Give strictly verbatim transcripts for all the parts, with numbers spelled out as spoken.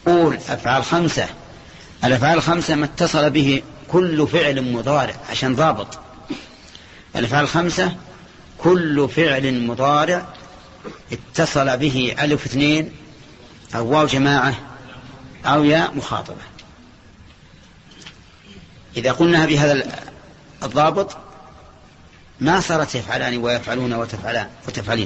قول أفعال خمسة. الأفعال الخمسة ما اتصل به كل فعل مضارع عشان ضابط. الأفعال الخمسة كل فعل مضارع اتصل به ألف اثنين أو واو جماعة أو ياء مخاطبة. إذا قلنا بهذا الضابط ما صارت يفعلان ويفعلون وتفعلان وتفعلين.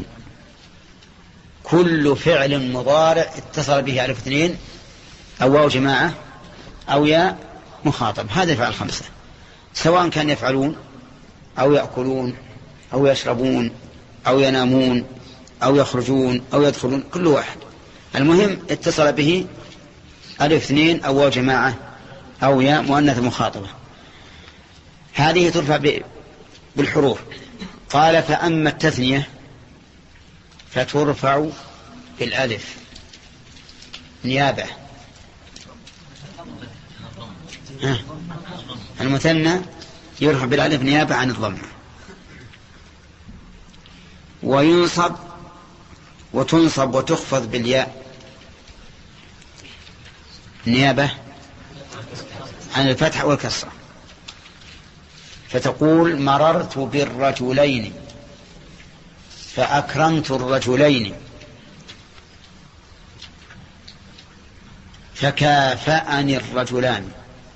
كل فعل مضارع اتصل به ألف اثنين أو واو جماعة أو ياء مخاطب، هذا يفعل خمسة، سواء كان يفعلون أو يأكلون أو يشربون أو ينامون أو يخرجون أو يدخلون، كل واحد المهم اتصل به ألف اثنين أو واو جماعة أو ياء مؤنث مخاطبة. هذه ترفع بالحروف. قال فأما التثنية فترفع بالألف نيابة. المثنى يرفع بالألف نيابة عن الضم. وينصب وتنصب وتخفض بالياء نيابة عن الفتح والكسرة. فتقول مررت بالرجلين فأكرمت الرجلين فكافأني الرجلان.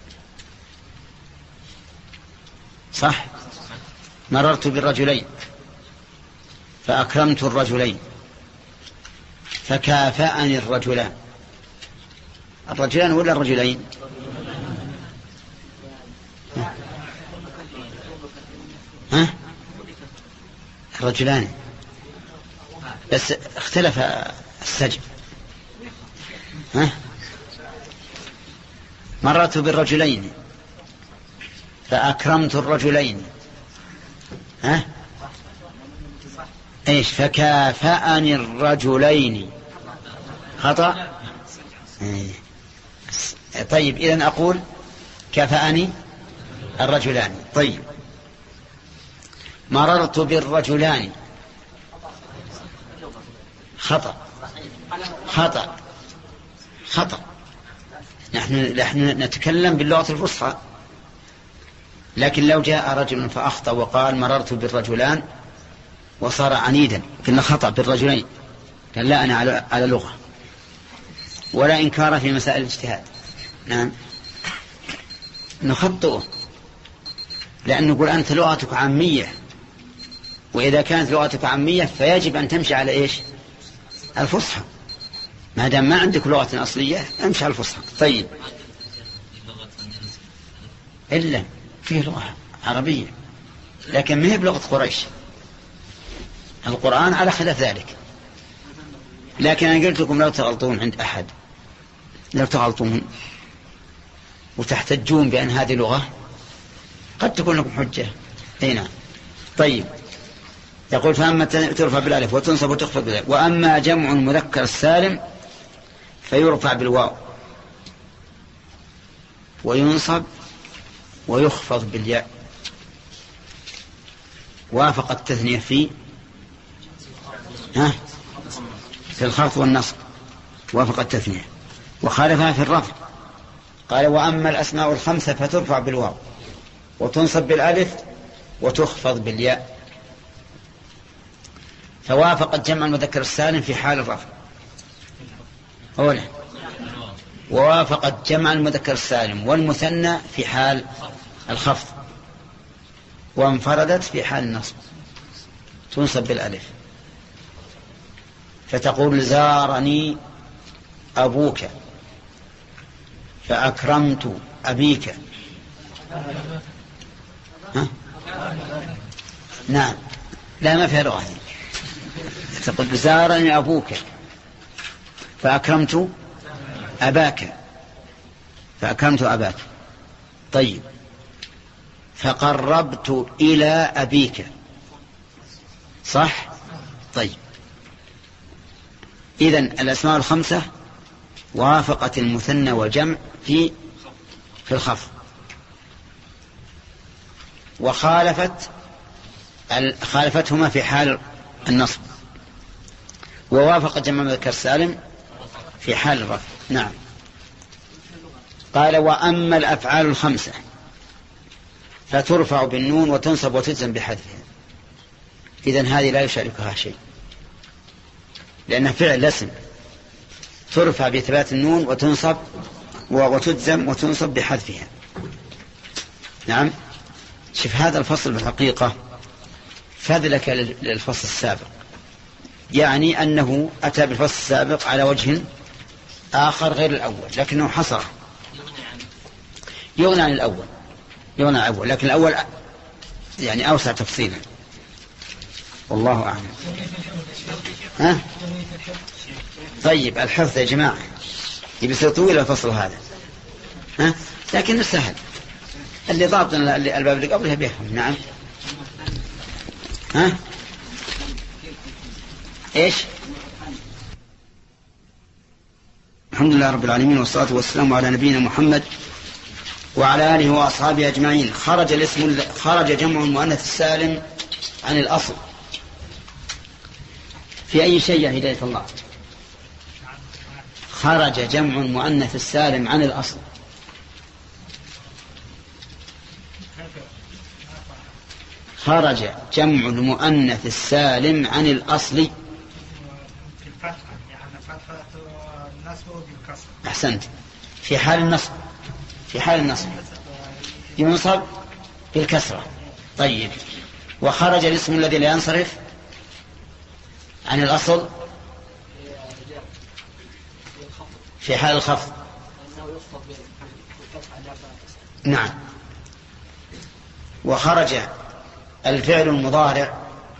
صح؟ مررت بالرجلين فأكرمت الرجلين فكافأني الرجلان. الرجلان ولا الرجلين؟ ها؟ الرجلان، بس اختلف السجن. ها؟ مررت بالرجلين فأكرمت الرجلين. ها؟ ايش؟ فكافأني الرجلين. خطأ؟ ايه. طيب إذن أقول كافأني الرجلان. طيب مررت بالرجلان. خطأ خطأ خطأ. نحن نحن نتكلم باللغة الفصحى، لكن لو جاء رجل فأخطأ وقال مررت بالرجلان وصار عنيدا كنا خطأ بالرجلين، قال لا أنا على على لغة، ولا إنكار في مسائل الاجتهاد. نعم نخطئه، لأن نقول أنت لغتك عامية، وإذا كانت لغتك عامية فيجب أن تمشي على إيش؟ الفصحى. ما دام ما عندك لغة أصلية امشي على الفصحى. طيب إلا فيه لغة عربية لكن ما هي بلغة قريش. القرآن على خلاف ذلك. لكن أنا قلت لكم لو تغلطون عند أحد، لو تغلطون وتحتجون بأن هذه لغة قد تكون لكم حجة. هنا طيب يقول فأما ترفع بالألف وتنصب وتخفض بالألف. وأما جمع المذكر السالم فيرفع بالواو وينصب ويخفض بالياء. وافق التثنية في ها في الخفض والنصب، وافق التثنية، وخالفها في الرفع. قال وأما الأسماء الخمسة فترفع بالواو وتنصب بالألف وتخفض بالياء. فوافقت جمع المذكر السالم في حال الرفع أولا، ووافقت جمع المذكر السالم والمثنى في حال الخفض، وانفردت في حال النصب تنصب بالألف. فتقول زارني أبوك فأكرمت أبيك. ها؟ نعم لا ما فيها لغة. تقول زارني أبوك فأكرمت أباك فأكرمت أباك. طيب فقربت إلى أبيك. صح؟ طيب إذن الأسماء الخمسة وافقت المثنى والجمع في في الخفض، وخالفت خالفتهما في حال النصب، ووافقت جمع المذكر السالم في حال الرفع. نعم قال وأما الأفعال الخمسة فترفع بالنون وتنصب وتجزم بحذفها. إذن هذه لا يشاركها شيء لأنها فعل اسم، ترفع بإثبات النون وتنصب وتجزم وتنصب بحذفها. نعم. شوف هذا الفصل بالحقيقة فذلك للفصل السابق، يعني أنه أتى بالفصل السابق على وجه آخر غير الأول لكنه حصره، يغنى عن الأول يغنى عن الأول لكن الأول يعني أوسع تفصيلا، والله أعلم. ها؟ طيب الحفظ يا جماعة يبصير طويل الفصل هذا، ها؟ لكن سهل، اللي ضابطنا الباب اللي قبلها بيفهم. نعم. ها؟ ايش؟ الحمد لله رب العالمين والصلاة والسلام على نبينا محمد وعلى آله وأصحابه أجمعين. خرج الاسم خرج جمع المؤنث السالم عن الأصل في أي شيء يا هداية الله؟ خرج جمع المؤنث السالم عن الأصل. خرج جمع المؤنث السالم عن الأصل. أحسنت. في حال النصب في حال النصب ينصب بالكسرة. طيب وخرج الاسم الذي لا ينصرف عن الأصل في حال الخفض. نعم. وخرج الفعل المضارع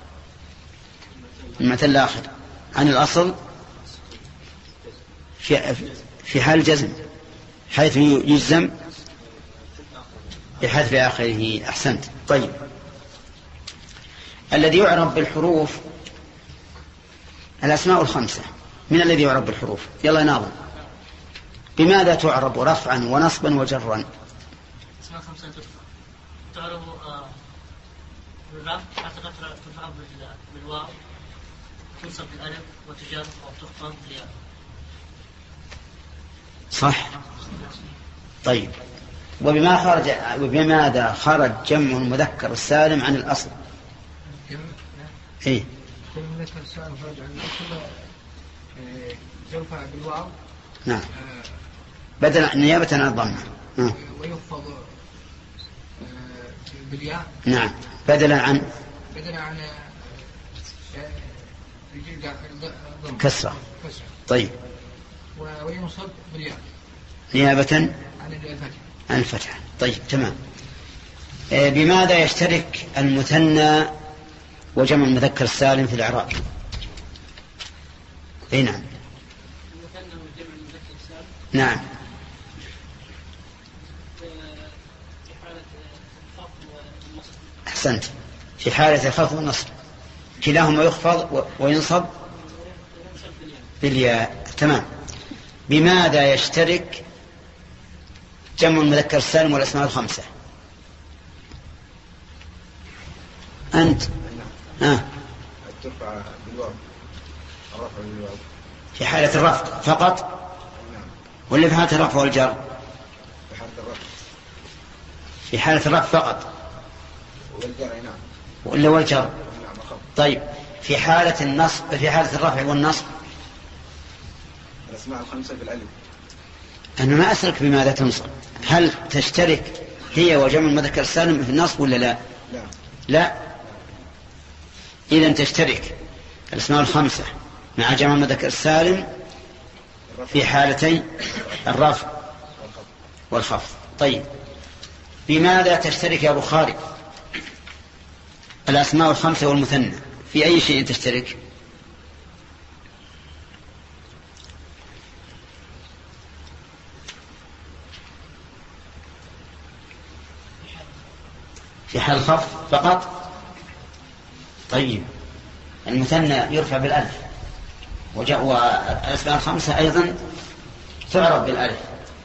المثل الآخر عن الأصل في في حال الجزم حيث يجزم بحذف آخره. أحسنت. طيب الذي يعرب بالحروف الأسماء الخمسة، من الذي يعرب بالحروف؟ يلا ناظر. بماذا تعرب رفعا ونصبا وجرا؟ اسماء خمسة ترفع تعرب بالرفع حتى ترفع بالواو تنصب بالألف وتجر وتخفض بالياء. صح. طيب وبما خرج وبماذا خرج جمع المذكر السالم عن الأصل؟ ايه المذكر السالم خرج عن الأصل يرفع بالواو. نعم. بدل نيابة عن الضمة. ويخفض بالياء. نعم. بدلا عن بدلا عن كسرة. طيب وينصب بالياء نيابة عن الفتح. عن الفتح. طيب تمام. بماذا يشترك المثنى وجمع المذكر السالم في الإعراب؟ اي نعم. المثنى وجمع المذكر السالم. نعم. في حالة الخفض والنصب. أحسنت. في حالة الخفض والنصب كلاهما يخفض وينصب بالياء. تمام. بماذا يشترك جمع المذكر السالم والأسماء الخمسة؟ أنت ها. ترفع بالواو الرفع بالواو في حالة الرفع فقط ولا في حالة الرفع والجر؟ في حالة الرفع. في حالة الرفع فقط والجر. نعم. ولا والجر؟ نعم. طيب في حالة النصب في حالة الرفع والنصب الأسماء الخمسة بالألف. أنا ما أسألك بماذا تنصب، هل تشترك هي وجمع المذكر السالم في النصب ولا لا؟ لا. لا. إذن تشترك الأسماء الخمسة مع جمع المذكر السالم في حالتي الرفع والخفض. طيب بماذا تشترك يا بخاري الأسماء الخمسة والمثنى؟ في أي شيء تشترك؟ في حال الخفض فقط. طيب المثنى يرفع بالألف وجاء والأسماء الخمسة أيضا تعرف بالألف.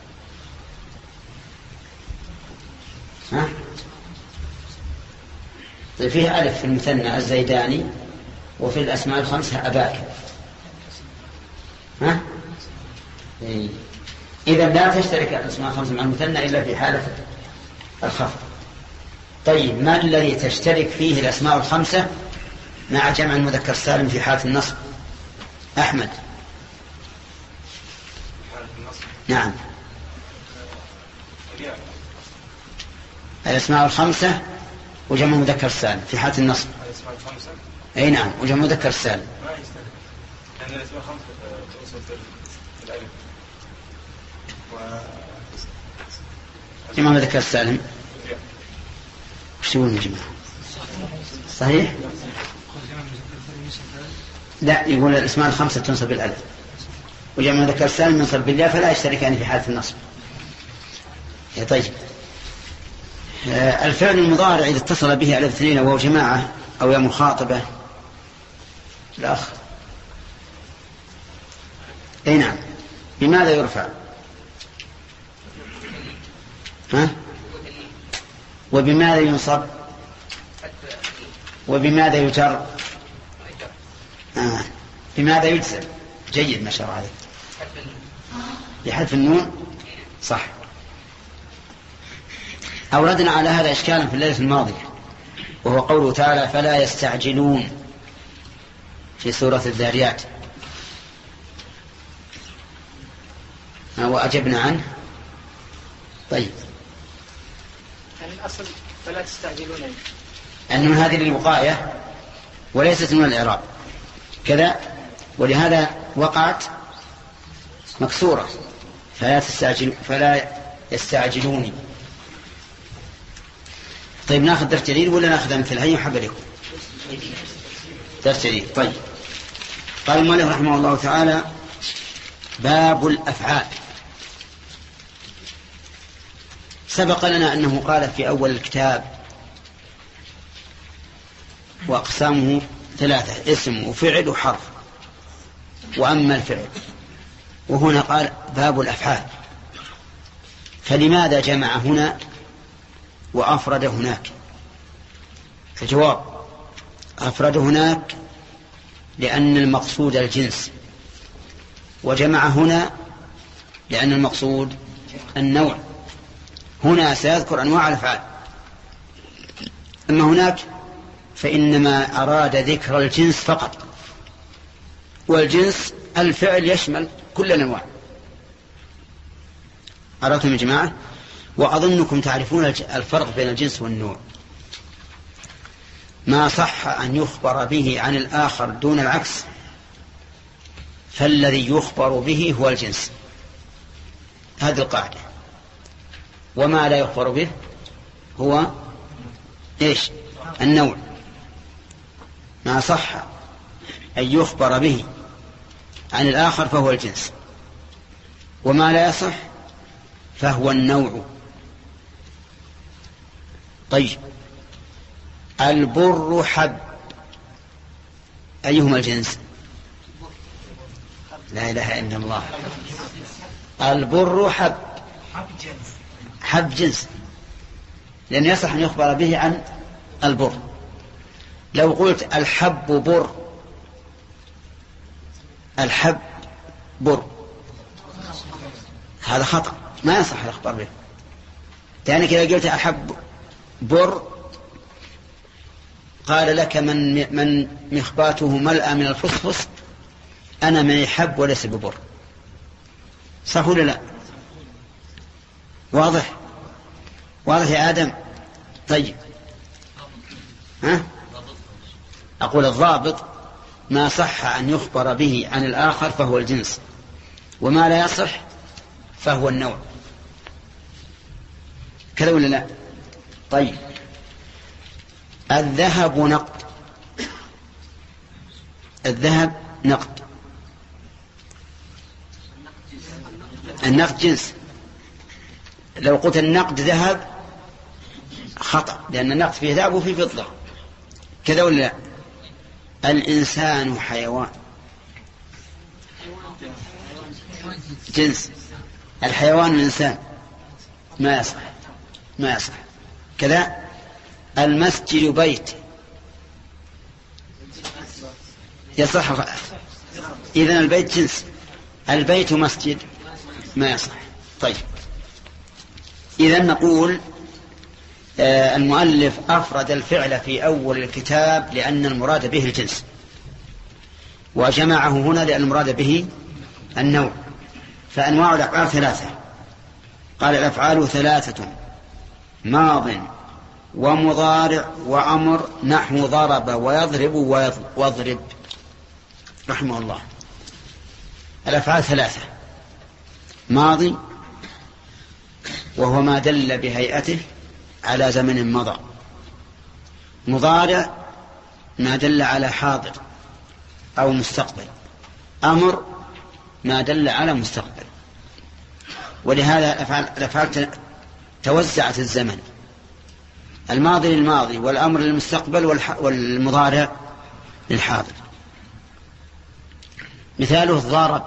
ها؟ طيب فيه ألف في المثنى الزيداني وفي الأسماء الخمسة أباك. ها؟ إيه. إذا لا تشترك الأسماء الخمسة مع المثنى إلا في حالة الخفض. طيب ما الذي تشترك فيه الأسماء الخمسة مع جمع المذكر السالم في حالة النصب؟ أحمد. نعم. الأسماء الخمسة وجمع المذكر السالم في حالة النصب. الأسماء الخمسة. أي نعم، وجمع المذكر السالم. ما يستلم. لأن الأسماء الخمسة توصل في الألف. و جمع المذكر السالم. وش يقولون يا جماعة؟ صحيح؟ لا، يقول الأسماء الخمسة تنصب بالألف وجمع المذكر السالم ينصب بالياء فلا يشتركان في حالة النصب. يا طيب. الفعل المضارع إذا اتصل به على الاثنين وهو جماعة أو يا مخاطبة. الأخ. أي نعم. بماذا يرفع؟ ها؟ وبماذا ينصب؟ وبماذا يجر؟ آه. بماذا يجزم؟ جيد ما شاء الله عليك. بحذف النون. صح. أوردنا على هذا إشكالا في الليلة الماضية وهو قوله تعالى فلا يستعجلون في سورة الذاريات، وأجبنا عنه. طيب يعني الأصل فلا تستعجلون أنه هذه للوقاية وليست من الإعراب كذا، ولهذا وقعت مكسورة فلا تستعجل فلا يستعجلوني. طيب ناخذ درس جديد ولا ناخذ مثل هي وحب لكم درس جديد؟ طيب قال المؤلف رحمه الله تعالى باب الأفعال. سبق لنا أنه قال في أول الكتاب وأقسامه ثلاثة: اسم وفعل وحرف. وأما الفعل وهنا قال باب الأفعال، فلماذا جمع هنا وأفرد هناك؟ الجواب: أفرد هناك لأن المقصود الجنس، وجمع هنا لأن المقصود النوع. هنا سيذكر أنواع الأفعال، أما هناك فإنما أراد ذكر الجنس فقط، والجنس الفعل يشمل كل الأنواع. أردتم يا جماعة؟ وأظنكم تعرفون الفرق بين الجنس والنوع. ما صح أن يخبر به عن الآخر دون العكس فالذي يخبر به هو الجنس، هذه القاعدة. وما لا يخبر به هو إيش؟ النوع. ما صح أن يخبر به عن الآخر فهو الجنس، وما لا يصح فهو النوع. طيب البر حب، أيهما الجنس؟ لا إله إلا الله. البر حب، حب جنس، لأن يصح أن يخبر به عن البر. لو قلت الحب بر، الحب بر، هذا خطأ، ما يصح الإخبار به. يعني كذا قلت الحب بر قال لك من من مخباته ملأ من الفصفص أنا معي حب وليس ببر، صح ولا لا؟ واضح؟ واضح يا آدم؟ طيب ها؟ أقول الضابط ما صح أن يخبر به عن الآخر فهو الجنس، وما لا يصح فهو النوع، كذا ولا لا؟ طيب الذهب نقد، الذهب نقد، النقد جنس. لو قلت النقد ذهب خطأ، لأن النقد فيه ذهب وفيه فضة، كذا ولا لا؟ الإنسان حيوان جنس، الحيوان الإنسان، ما يصح ما يصح كذا. المسجد بيت يصح، إذن البيت جنس، البيت مسجد ما يصح. طيب، إذن نقول آه المؤلف أفرد الفعل في أول الكتاب لأن المراد به الجنس، وجمعه هنا لأن المراد به النوع. فأنواع الأفعال ثلاثة. قال الأفعال ثلاثة: ماض ومضارع وأمر، نحو ضرب ويضرب واضرب رحمه الله. الأفعال ثلاثة: ماضي وهو ما دل بهيئته على زمن مضى، مضارع ما دل على حاضر أو مستقبل، أمر ما دل على مستقبل. ولهذا الأفعال توزعت الزمن: الماضي للماضي، والأمر للمستقبل، والمضارع للحاضر. مثاله ضرب،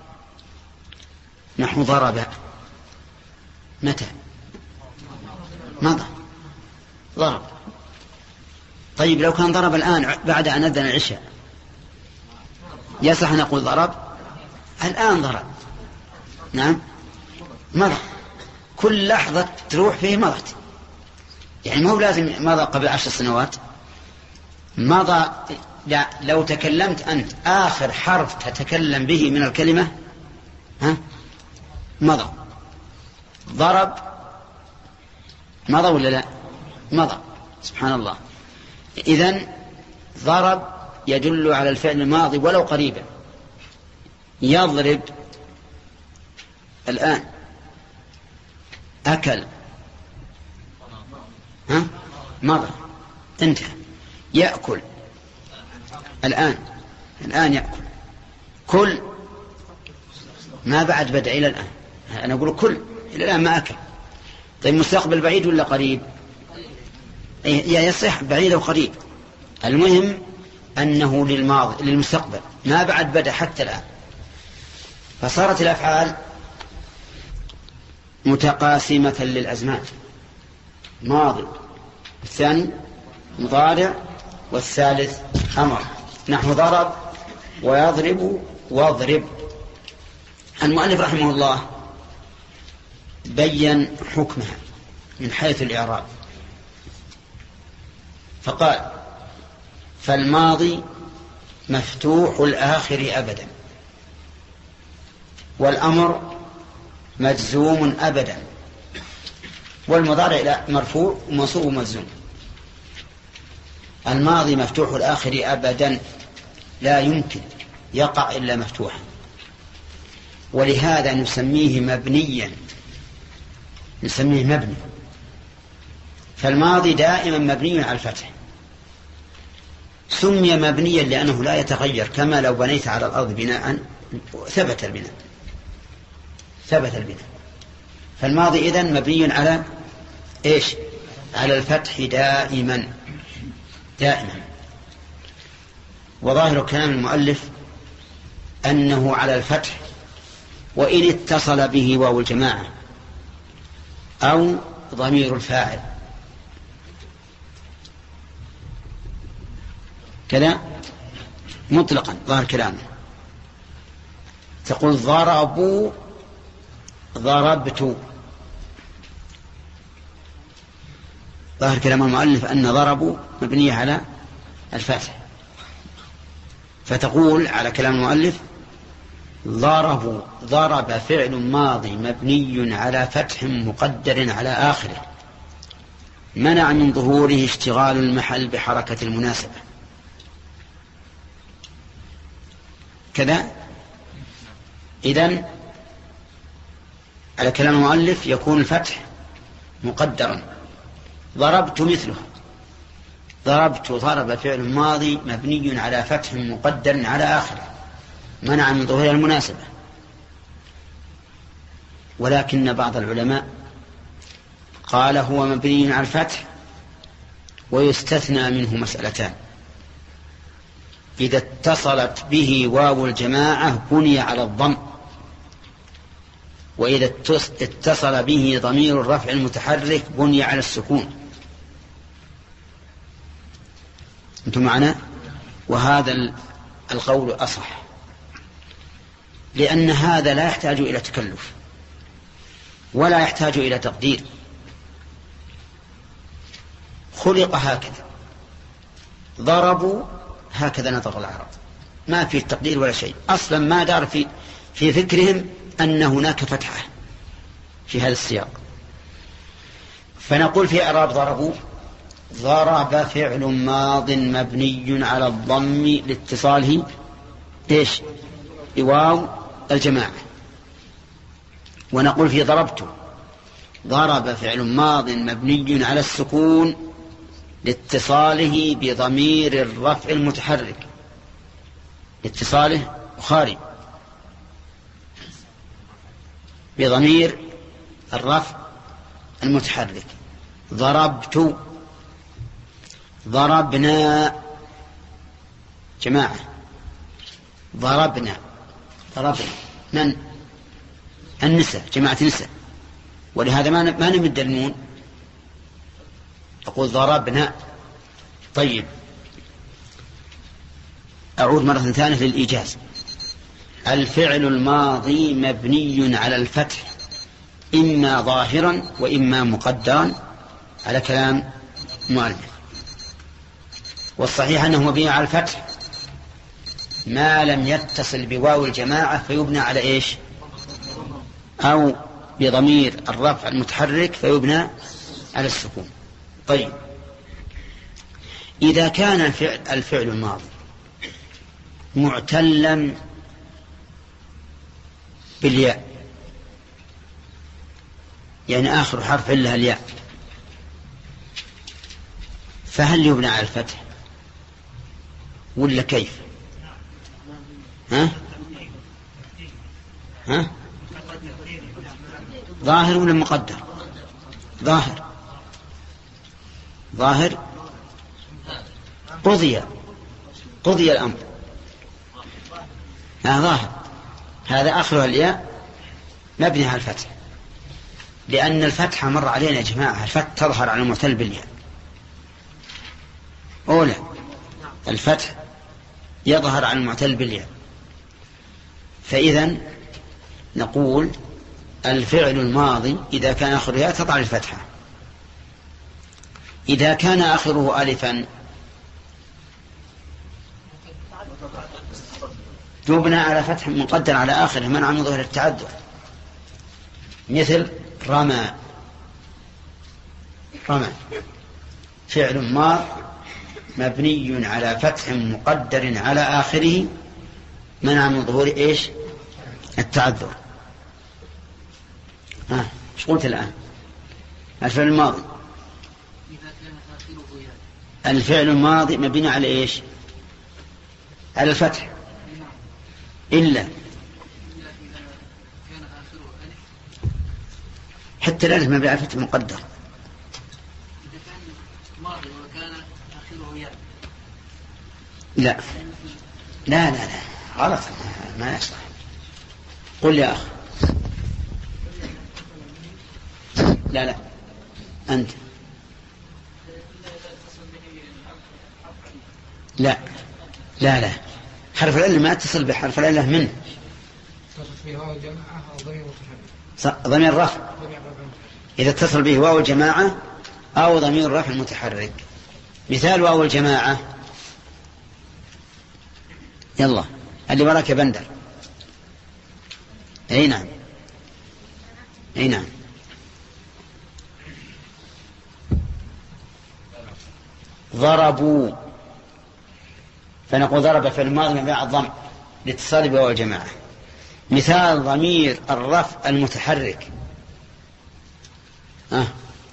نحو ضرب متى؟ مضى، ضرب. طيب لو كان ضرب الآن بعد أن أذن العشاء يصح نقول ضرب؟ الآن ضرب، نعم مضى. كل لحظة تروح فيه مضت، يعني ما هو لازم مضى قبل عشر سنوات، مضى. لا، لو تكلمت أنت آخر حرف تتكلم به من الكلمة ها مضى. ضرب مضى ولا لا؟ مضى، سبحان الله. إذن ضرب يدل على الفعل الماضي ولو قريبا. يضرب الآن. أكل ها مضى، انتهى. يأكل الآن، الآن يأكل. كل ما بعد بدأ إلى الآن، أنا أقول كل إلى الآن ما أكل. طيب مستقبل بعيد ولا قريب؟ يصح بعيد وقريب، المهم أنه للماضي للمستقبل ما بعد بدأ حتى الآن. فصارت الأفعال متقاسمة للأزمان: ماضي، الثاني مضارع، والثالث أمر، نحو ضرب ويضرب واضرب. المؤلف رحمه الله بين حكمها من حيث الإعراب، فقال: فالماضي مفتوح الآخر أبدا، والأمر مجزوم أبدا، والمضارع مرفوع ومنصوب ومجزوم. الماضي مفتوح الآخر أبدا، لا يمكن يقع إلا مفتوحا، ولهذا نسميه مبنيا، نسميه مبني. فالماضي دائما مبني على الفتح. سمي مبنيا لأنه لا يتغير، كما لو بنيت على الأرض بناء ثبت البناء، ثبت البناء. فالماضي إذن مبني على إيش؟ على الفتح دائما دائما. وظاهر كلام المؤلف أنه على الفتح، وإن اتصل به واو الجماعة أو ضمير الفاعل كذا مطلقا. ظاهر كلامه تقول ضربوا ضربت. ظاهر كلام المؤلف أن ضربوا مبنية على الفتح، فتقول على كلام المؤلف ضربوا. ضرب فعل ماضي مبني على فتح مقدر على آخره، منع من ظهوره اشتغال المحل بحركة المناسبة. كذا إذن على كلام المؤلف يكون الفتح مقدرا. ضربت مثله، ضربت ضرب فعل ماضي مبني على فتح مقدر على آخره، منع من ظهور المناسبة. ولكن بعض العلماء قال هو مبني على الفتح ويستثنى منه مسألتان: إذا اتصلت به واو الجماعة بني على الضم، وإذا اتصل به ضمير الرفع المتحرك بني على السكون. أنتم معنا؟ وهذا القول أصح، لأن هذا لا يحتاج إلى تكلف. ولا يحتاج إلى تقدير، خلق هكذا، ضربوا هكذا نطق العرب، ما في تقدير ولا شيء، أصلا ما دار في في فكرهم أن هناك فتحة في هذا السياق. فنقول في إعراب ضربوا: ضرب فعل ماض مبني على الضم لاتصاله إيش؟ بواو الجماعة. ونقول في ضربت: ضرب فعل ماض مبني على السكون لاتصاله بضمير الرفع المتحرك، لاتصاله بخاري بضمير الرفع المتحرك. ضربت، ضربنا جماعة، ضربنا، ضربنا من؟ النساء، جماعة النساء، ولهذا ما ما نمد النون، أقول ضربنا. طيب أعود مرة ثانية للإيجاز. الفعل الماضي مبني على الفتح إما ظاهرا وإما مقدرا على كلام المؤلف، والصحيح أنه مبني على الفتح ما لم يتصل بواو الجماعة فيبنى على إيش؟ أو بضمير الرفع المتحرك فيبنى على السكون. طيب إذا كان الفعل, الفعل الماضي معتلا بالياء، يعني آخر حرف إلا الياء، فهل يبنى على الفتح ولا كيف؟ ها؟ ها؟ ظاهر ولا مقدر؟ ظاهر، ظاهر. قضي قضي الأمر. ها ظاهر، هذا آخرها الياء مبني على الفتح، لأن الفتحة مر علينا يا جماعة، الفتح تظهر على المعتل بالياء. أولى الفتح يظهر على المعتل بالياء، فإذن نقول الفعل الماضي إذا كان آخره ياء تضع الفتحة، إذا كان آخره ألفا يبنى على فتح مقدر على آخره منع من ظهر التعذر، مثل رمى. رمى فعل ماض مبني على فتح مقدر على آخره منع من ظهور إيش؟ التعذر. ها ايش قلت الآن؟ الفعل الماضي الفعل الماضي مبني على إيش؟ على الفتح إلا حتى الألف مبني على الفتح مقدر. لا لا لا لا غلط، ما يصح. قل يا أخ. لا لا أنت لا لا لا حرف العلة ما اتصل بحرف العلة منه، ضمير رفع إذا اتصل به واو الجماعة أو ضمير الرفع المتحرك. مثال واو الجماعة، يلا اللي وراك يا بندر. اي نعم اي نعم. ضربوا، فنقول ضرب في الماضي مبني على الضم لاتصال بواو الجماعة. مثال ضمير الرفع المتحرك، ها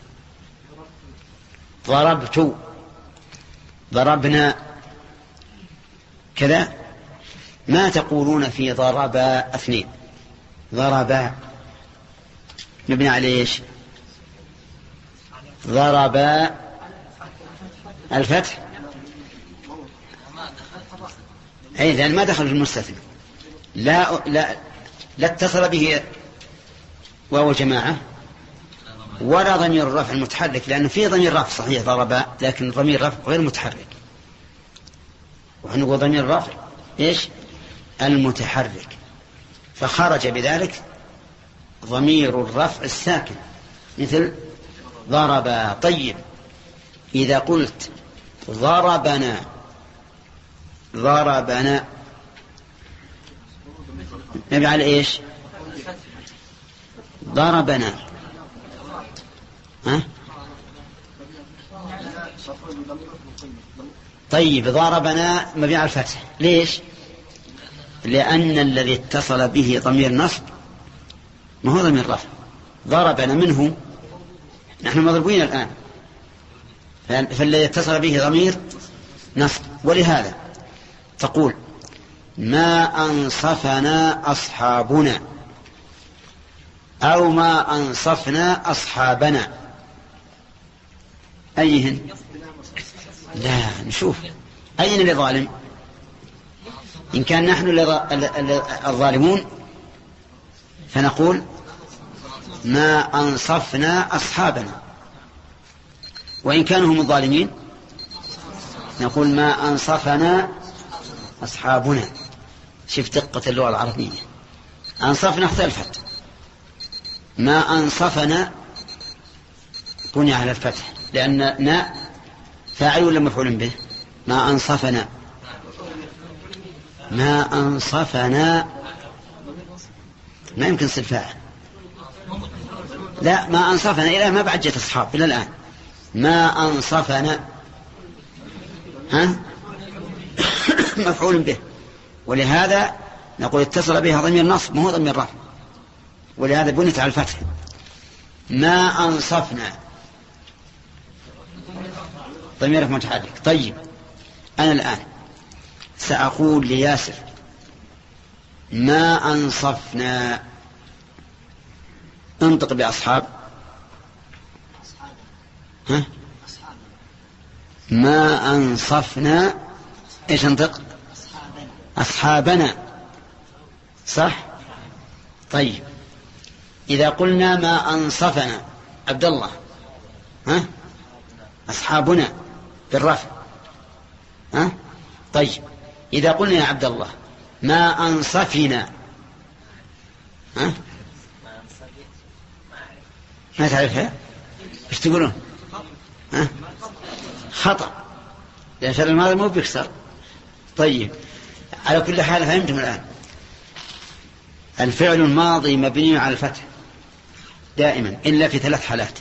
ضربت، ضربنا كذا. ما تقولون في ضربا اثنين؟ ضربا مبني على ايش؟ ضربا الفتح، اي لان ما دخل في المستثنى، لا لا لا اتصل به واو جماعه ولا ضمير الرفع المتحرك، لانه في ضمير رفع صحيح ضربا، لكن ضمير رفع غير متحرك، ونقول ضمير الرفع ايش؟ المتحرك، فخرج بذلك ضمير الرفع الساكن مثل ضرب. طيب إذا قلت ضربنا ضربنا نبي على إيش؟ ضربنا ها؟ طيب ضربنا مبني على الفتح. ليش؟ لأن الذي اتصل به ضمير نصب ما هو ضمير رفع. ضربنا منه نحن مضربين الآن، فالذي اتصل به ضمير نصب. ولهذا تقول ما أنصفنا أصحابنا أو ما أنصفنا أصحابنا. أيهن؟ لا نشوف أين اللي ظالم. إن كان نحن الظالمون فنقول ما أنصفنا أصحابنا، وإن كانوا هم الظالمين نقول ما أنصفنا أصحابنا. شوف دقة اللغة العربية. أنصفنا اختلفت. ما أنصفنا بني على الفتح لأن نا فاعل ولا مفعول به؟ ما أنصفنا ما أنصفنا ما يمكن صل فاعل. لا ما أنصفنا إلى ما بعد جت أصحاب إلى الآن. ما أنصفنا ها مفعول به، ولهذا نقول اتصل بها ضمير نصب ما هو ضمير رفع، ولهذا بنيت على الفتح. ما أنصفنا ضمير متحرك. طيب أنا الآن سأقول لياسر ما أنصفنا. انطق بأصحاب. ها؟ ما أنصفنا إيش انطق؟ أصحابنا. صح؟ طيب إذا قلنا ما أنصفنا عبد الله ها؟ أصحابنا بالرفع. ها؟ طيب إذا قلنا يا عبد الله ما أنصفنا ها؟ ما تعرفها؟ ايش تقولون؟ ها؟ خطأ لأن فعل الماضي مو بيكسر. طيب على كل حال فهمتم الآن. الفعل الماضي مبني على الفتح دائما إلا في ثلاث حالات.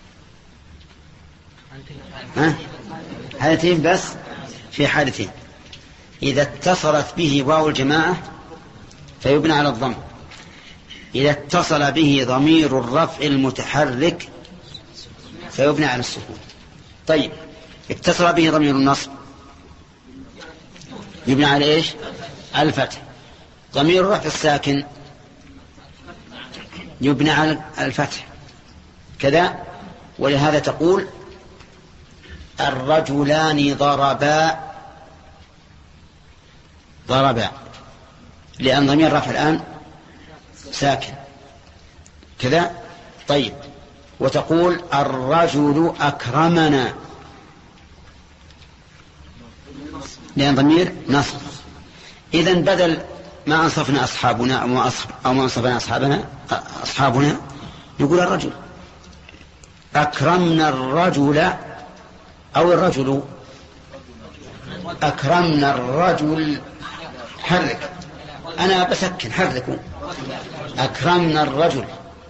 ها؟ حالتين بس. في حالتين إذا اتصلت به واو الجماعة فيبنى على الضم، إذا اتصل به ضمير الرفع المتحرك فيبنى على السكون. طيب اتصل به ضمير النصب يبنى على إيش؟ على الفتح. ضمير الرفع الساكن يبنى على الفتح كذا. ولهذا تقول الرجلان ضربا ضربا لأن ضمير رفع الآن ساكن كذا. طيب وتقول الرجل أكرمنا لأن ضمير نصب. إذن بدل ما أنصفنا أصحابنا أو ما أنصفنا أصحابنا أصحابنا نقول الرجل. أكرمنا الرجل أو الرجل. أكرمنا الرجل حرك. أنا بسكن حركوا. أكرمنا الرجل.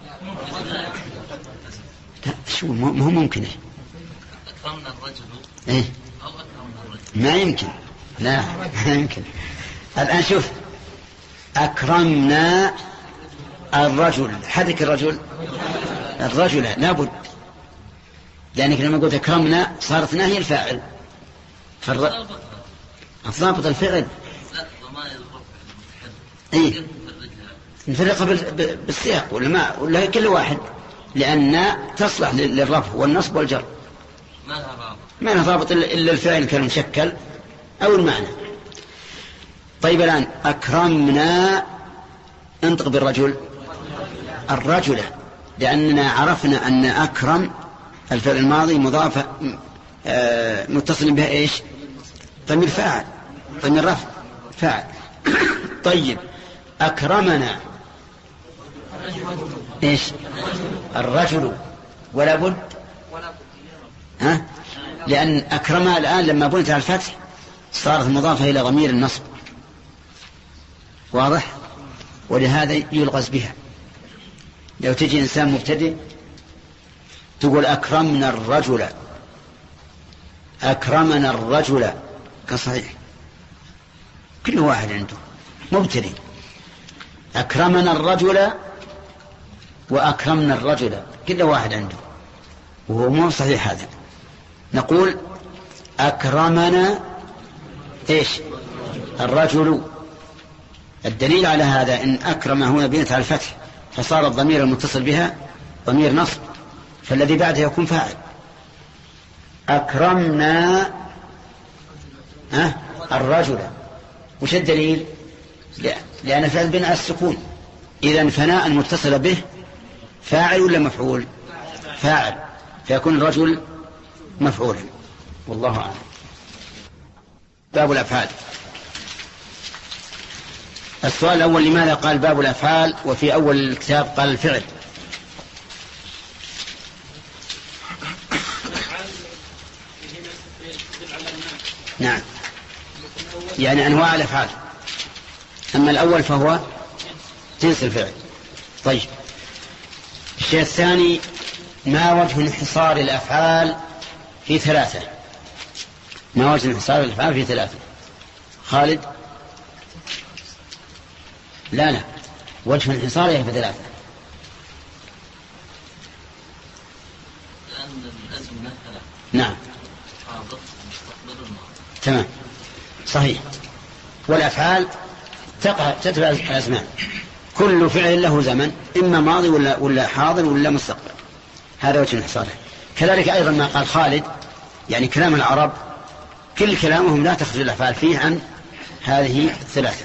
شو مو ممكن إيه؟ أكرمنا الرجل إيه؟ أو أكرمنا الرجل ما يمكن. لا ما يمكن. الآن شوف أكرمنا الرجل حرك الرجل الرجل لابد لأنك لما قلت أكرمنا صارت نهي الفاعل فالر... ضابط الفعل. لا ضمائر الرفع إيه نفرقها بالسياق ولا ما ولا كل واحد لأن تصلح للرفع والنصب والجر. ما لها رابط ما لها رابط إلا الفعل كان مشكل أو المعنى. طيب الآن أكرمنا انطق بالرجل الرجل لأننا عرفنا أن أكرم الفعل الماضي مضاف آه متصل بها إيش؟ ضمير فاعل ضمير رفع فاعل. طيب أكرمنا إيش الرجل ولا بد ها؟ لأن أكرمها الآن لما بنت على الفتح صارت مضافة إلى ضمير النصب، واضح؟ ولهذا يلغز بها. لو تجي إنسان مبتدئ تقول أكرمنا الرجل، أكرمنا الرجل كصحيح، كل واحد عنده مبتدئ. أكرمنا الرجل وأكرمنا الرجل كل واحد عنده، وهو مو صحيح هذا. نقول أكرمنا إيش الرجل. الدليل على هذا إن أكرم هنا بنت على الفتح فصار الضمير المتصل بها ضمير نصب، فالذي بعده يكون فاعل. أكرمنا أه؟ الرجل. وش الدليل؟ لأن فعل بناء السكون، إذن فناء المتصل به فاعل ولا مفعول؟ فاعل، فيكون الرجل مفعولا. والله أعلم. باب الأفعال. السؤال الأول: لماذا قال باب الأفعال وفي أول الكتاب قال الفعل؟ نعم، يعني أنواع الأفعال. أما الأول فهو جنس الفعل. طيب، الشيء الثاني: ما وجه انحصار الأفعال في ثلاثة؟ ما وجه انحصار الأفعال في ثلاثة؟ خالد؟ لا لا، وجه انحصارها في ثلاثة. لأن الاسم مثلا. نعم، حاضر مستقبل الماضي. تمام، صحيح. والأفعال تقع تتبع الأزمان، كل فعل له زمن، إما ماضي ولا ولا حاضر ولا مستقبل. هذا وجه انحصاره. كذلك أيضا ما قال خالد، يعني كلام العرب كل كلامهم لا تخرج الأفعال فيه عن هذه الثلاثة.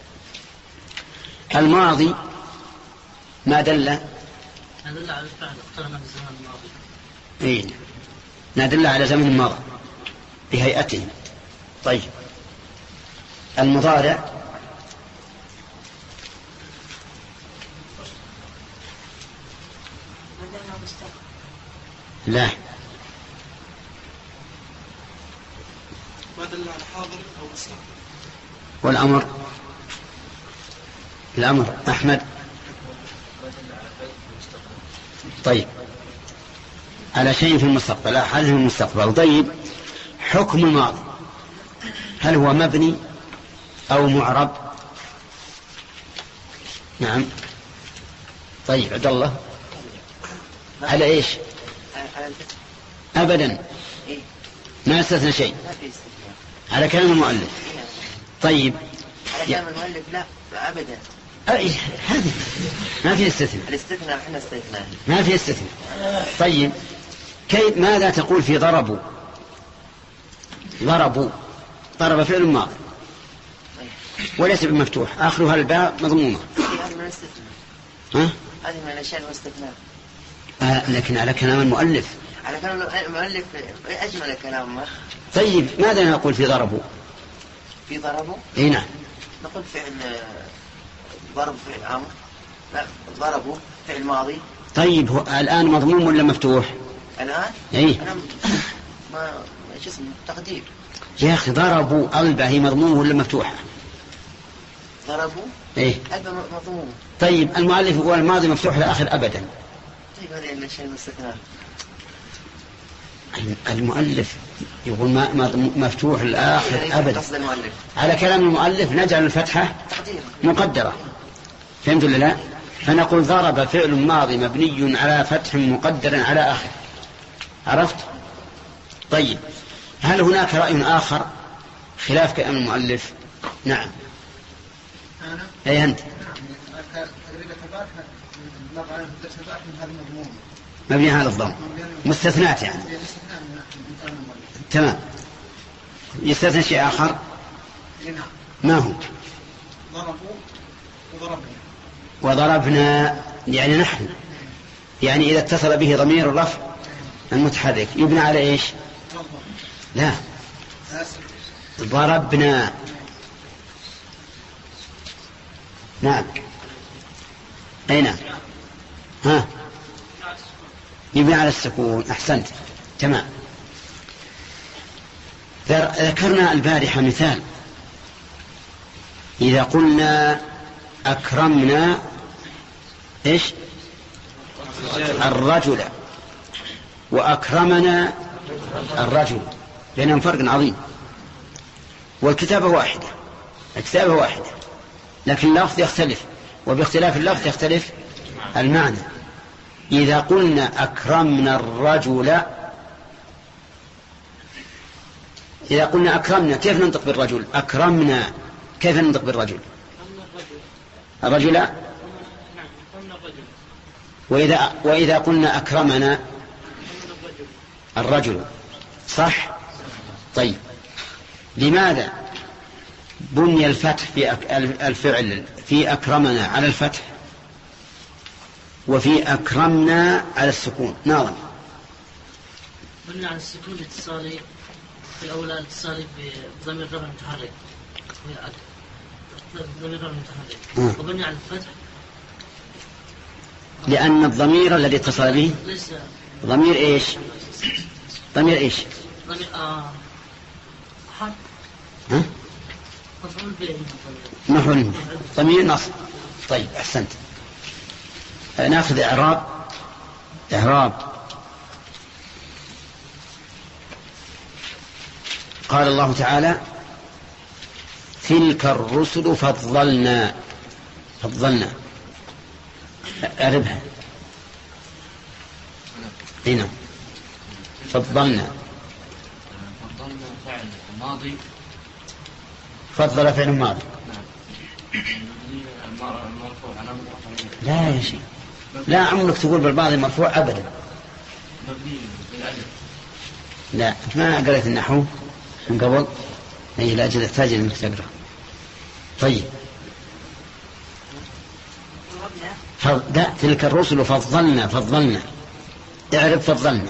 الماضي ما دل ما دل على الفعل اقترن بالزمن الماضي. إيه، ما دل على زمن الماضي بهيئته. طيب، المضارع لا، ما دل على حاضر أو مستقبل. والأمر الأمر أحمد. طيب، على شيء في المستقبل، لا حاجة في المستقبل. طيب، حكم الماضي هل هو مبني أو معرب؟ نعم. طيب، عبد الله على إيش؟ أبدا، ما استثنى شيء، على كلام المؤلف. طيب، على كلام المؤلف لا أبدا. أي هذه ما في استثناء. الاستثناء احنا استثناء ما في استثناء. طيب، كيف ماذا تقول في ضربوا؟ ضربوا ضرب فعل ماضي وليس بمفتوح، آخرها الباء مضمومة. هذه من الاستثناء. ها؟ هذه من الأشياء المستثناء. آه، لكن على كلام المؤلف. على كلام المؤلف أجمل كلام. طيب، ماذا نقول في ضربوا؟ في ضربوا؟ اي نعم. نقول فعل ضرب فعل أمر. لا، ضربوا فعل ماضي. طيب، هو الآن مضموم ولا مفتوح؟ الآن؟ اي أنا ما ايش اسمه تقدير. يا أخي، ضربوا ألبا هي مضموم ولا مفتوحة؟ ضربوا ايه. ألبا مضموم. طيب، المؤلف هو الماضي مفتوح لآخر أبدا. طيب، هذه الأشياء المستثناء. المؤلف يقول ما مفتوح الآخر أبدا. على كلام المؤلف نجعل الفتحة مقدرة. فهمت ولا لا؟ فنقول ضرب فعل ماضي مبني على فتح مقدر على آخر. عرفت؟ طيب، هل هناك رأي آخر خلاف كلام المؤلف؟ نعم. أي أنت؟ مبني على الضم، مستثنات يعني. تمام. يستثنى شيء آخر؟ ما هو؟ ضربوا وضربنا. وضربنا يعني نحن، يعني إذا اتصل به ضمير الرفع المتحرك يبنى على إيش؟ لا، ضربنا. نعم، أي نعم. ها يبنى على السكون. أحسنت تمام. ذكرنا البارحة مثال إذا قلنا أكرمنا إيش الرجل وأكرمنا الرجل بينهم فرق عظيم، والكتابة واحدة، الكتابة واحدة لكن اللفظ يختلف، وباختلاف اللفظ يختلف المعنى. إذا قلنا أكرمنا الرجل، إذا قلنا أكرمنا كيف ننطق بالرجل؟ أكرمنا كيف ننطق بالرجل؟ الرجل. وإذا, وإذا قلنا أكرمنا الرجل صح؟ طيب لماذا بني الفتح في الفعل في أكرمنا على الفتح وفي أكرمنا على السكون؟ ناظم. بني على السكون اتصالي في الأولى اتصالي بضمير رفع متحرك ضمير رفع متحرك، وبني على الفتح لأن الضمير الذي اتصل به ضمير إيش؟ ضمير إيش؟ ضمير آه حرف ها؟ مفعول به مفعول ضمير نصب. طيب أحسنت. نأخذ إعراب. إعراب قال الله تعالى تلك الرسل فضلنا. فضلنا أعربها. هنا فضلنا. فضلنا فعل ماضي. فضل فعل ماضي. لا يا شيخ لا عمرك تقول بالماضي مرفوع أبدا. لا ما قرأت النحو من قبل. أي لا أجل أحتاج أنك تقرأ. طيب لا تلك الرسل فضلنا. فضلنا اعرف فضلنا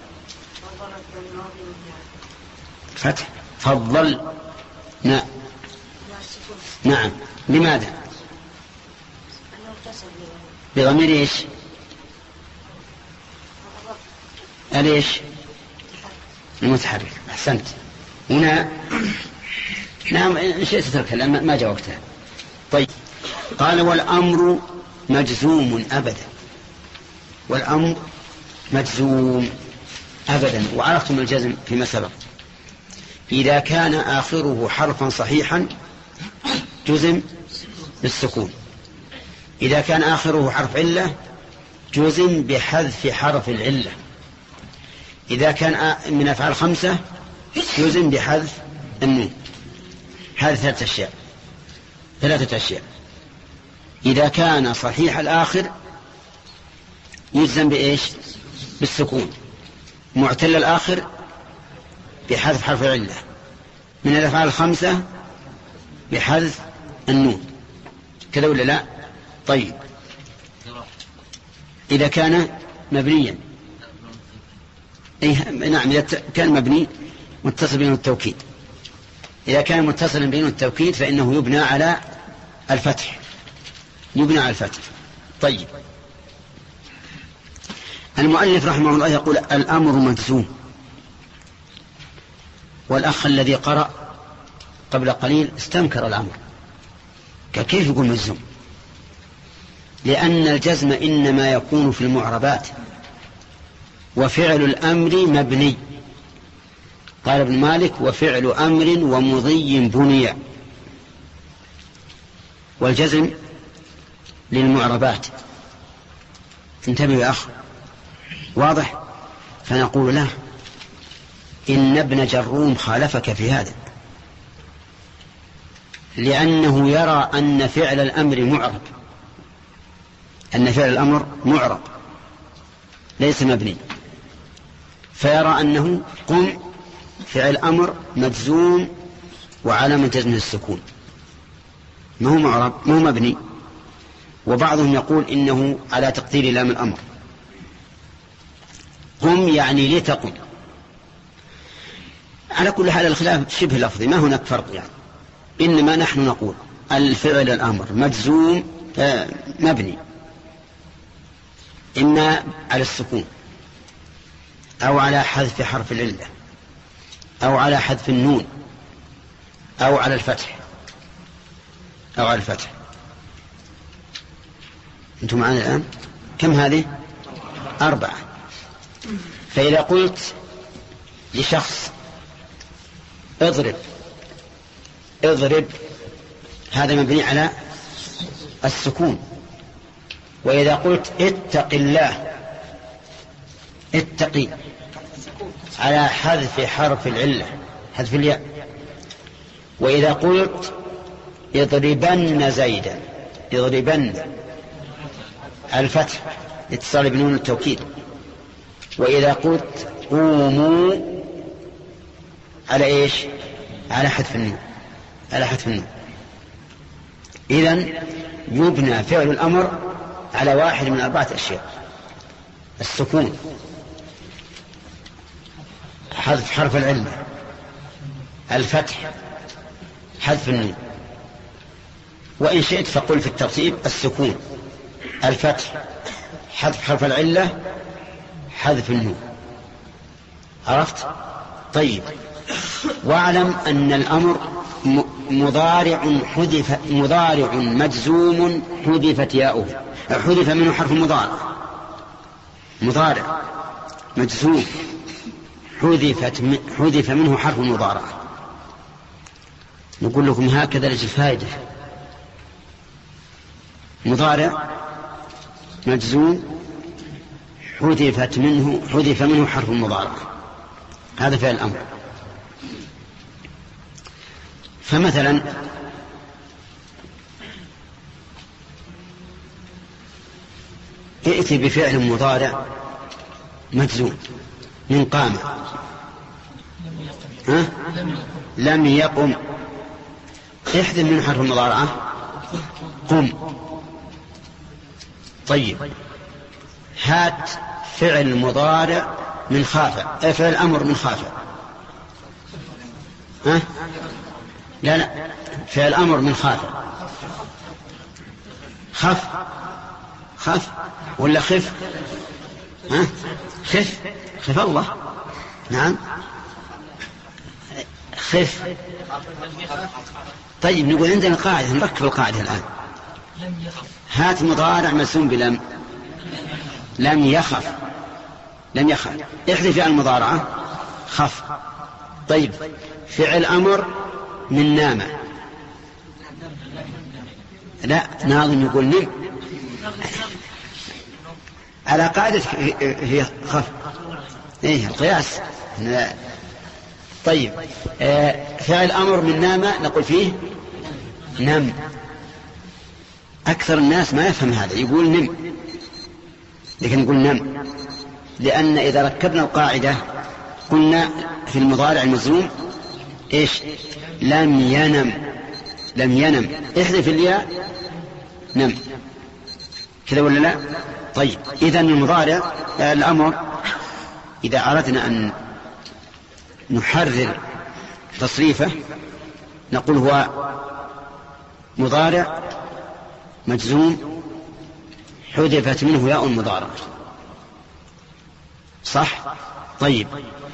فتح. فضل نعم. نعم لماذا؟ بضمير ايش؟ ليش؟ المتحرك. احسنت. هنا نعم ان شئت تتركها لأن ما جاء وقتها. طيب قال والأمر مجزوم أبدا. والأمر مجزوم أبدا. وعرفتم الجزم فيما سبق. إذا كان آخره حرفا صحيحا جزم بالسكون. إذا كان آخره حرف علة جزم بحذف حرف العلة. إذا كان من أفعال خمسة جزم بحذف النون. هذه ثلاثة أشياء. ثلاثة أشياء. إذا كان صحيح الآخر يجزم بإيش؟ بالسكون. معتل الآخر بحذف حرف العلة. من الأفعال الخمسة بحذف النون. كذا ولا لا؟ طيب إذا كان مبنيا إيه نعم إذا كان مبني متصل بين التوكيد. إذا كان متصلا بين التوكيد فإنه يبنى على الفتح. يبنى على الفتح. طيب المؤلف رحمه الله يقول الأمر مجزوم. والأخ الذي قرأ قبل قليل استنكر الأمر. كيف يقول مجزوم؟ لأن الجزم إنما يكون في المعربات، وفعل الأمر مبني. قال ابن مالك وفعل أمر ومضي بني. والجزم للمعربات. انتبه يا أخ. واضح؟ فنقول له إن ابن جروم خالفك في هذا، لأنه يرى أن فعل الأمر معرب. أن فعل الأمر معرب ليس مبني، فيرى أنه قم فعل أمر مجزوم وعلامة جزمه السكون، ما هو معرب ما هو مبني. وبعضهم يقول إنه على تقدير لام الأمر. قم يعني لتقم. على كل حال الخلاف شبه لفظي ما هناك فرق يعني. إنما نحن نقول الفعل الأمر مجزوم آه مبني إما على السكون أو على حذف حرف العلة أو على حذف النون أو على الفتح أو على الفتح. أنتم معنا الآن؟ كم هذه؟ أربعة. فإذا قلت لشخص اضرب اضرب هذا مبني على السكون. وإذا قلت اتق الله اتقي على حذف حرف العلة حذف الياء. وإذا قلت اضربن زيدا اضربن الفتح اتصال بنون التوكيد. وإذا قلت قوموا على إيش؟ على حذف النون على حذف النون. إذن يبنى فعل الأمر على واحد من أربعة أشياء: السكون، حذف حرف العلة، الفتح، حذف النون. وإن شئت فقل في الترتيب: السكون، الفتح، حذف حرف العلة، حذف النون. عرفت؟ طيب. واعلم أن الأمر مضارع حذف مضارع مجزوم حذفت ياؤه حذف منه حرف مضارع مضارع مجزوم حذفت حذف منه حرف مضارع. نقول لكم هكذا لجل فائدة: مضارع مجزوم حذفت منه حذف منه حرف مضارع، هذا فعل الأمر. فمثلا ائتي بفعل مضارع مجزوم من قام. ها؟ لم يقم، احذف من حرف المضارعة قم. طيب، هات فعل مضارع من خافع فعل أمر من خافع. ها؟ لا لا فعل أمر من خافع. خف خف ولا خف؟ ها؟ خف خف الله. نعم خف. طيب نقول عندنا قاعدة، نركب القاعدة الآن. هات مضارع مسوم بلم. لم يخف لم يخف احذف فعل المضارعة خف. طيب، فعل أمر من نام. لا ناظم يقول نم على قاعدة في خف. ايه القياس. طيب، آه فعل أمر من نام نقول فيه نم. أكثر الناس ما يفهم هذا، يقول نم، لكن نقول نم، لأن إذا ركبنا القاعدة قلنا في المضارع المجزوم إيش؟ لم ينم لم ينم احذف الياء نم، كذا ولا لا؟ طيب، إذن المضارع الأمر إذا أردنا أن نحرر تصريفه نقول هو مضارع مجزوم حذفت منه ياء المضارع. صح؟ طيب،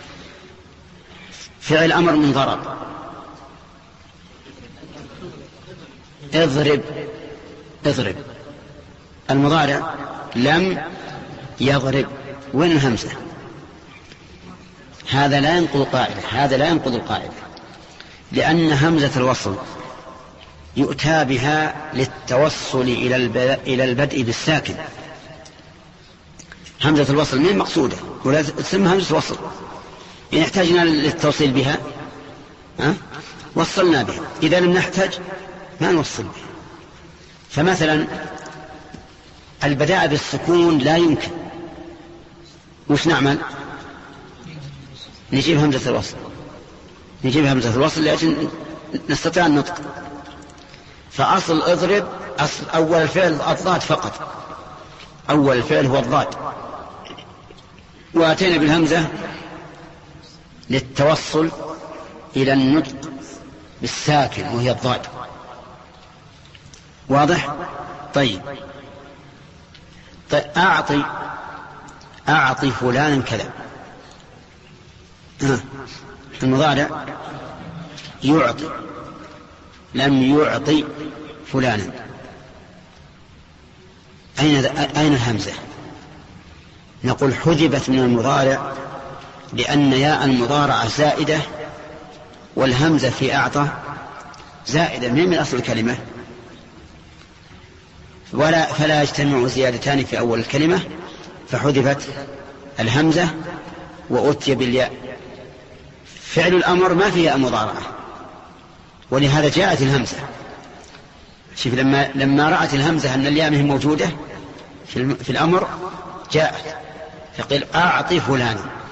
فعل أمر من ضرب. اضرب اضرب المضارع لم يضرب، وين الهمزة؟ هذا لا ينقض القاعدة هذا لا ينقض القاعدة لأن همزة الوصل يؤتى بها للتوصل إلى البدء بالساكن. همزة الوصل من مقصودة ولا تسمى همزة الوصل، إن احتاجنا للتوصيل بها ها؟ وصلنا بها، إذا لم نحتاج ما نوصل بها. فمثلا البداء بالسكون لا يمكن، وش نعمل؟ نجيب همزة الوصل نجيب همزة الوصل لأجل نستطيع النطق. فأصل اضرب أصل أول الفعل الضاد فقط، أول الفعل هو الضاد، وأتينا بالهمزة للتوصل إلى النطق بالساكن وهي الضاد. واضح؟ طيب، طيب أعطي أعطي فلانا كذا. المضارع يعطي، لم يعطي فلانا. أين أين الهمزة؟ نقول حذفت من المضارع لأن ياء المضارعة زائدة، والهمزة في أعطى زائدة من من أصل الكلمة، ولا فلا يجتمع زيادتان في أول الكلمة، فحذفت الهمزة وأتي بالياء. فعل الأمر ما فيه ياء مضارعة، ولهذا جاءت الهمزة. شوف لما لما رأت الهمزة أن الياء موجودة في الأمر جاءت، فقل أعطي فلانا.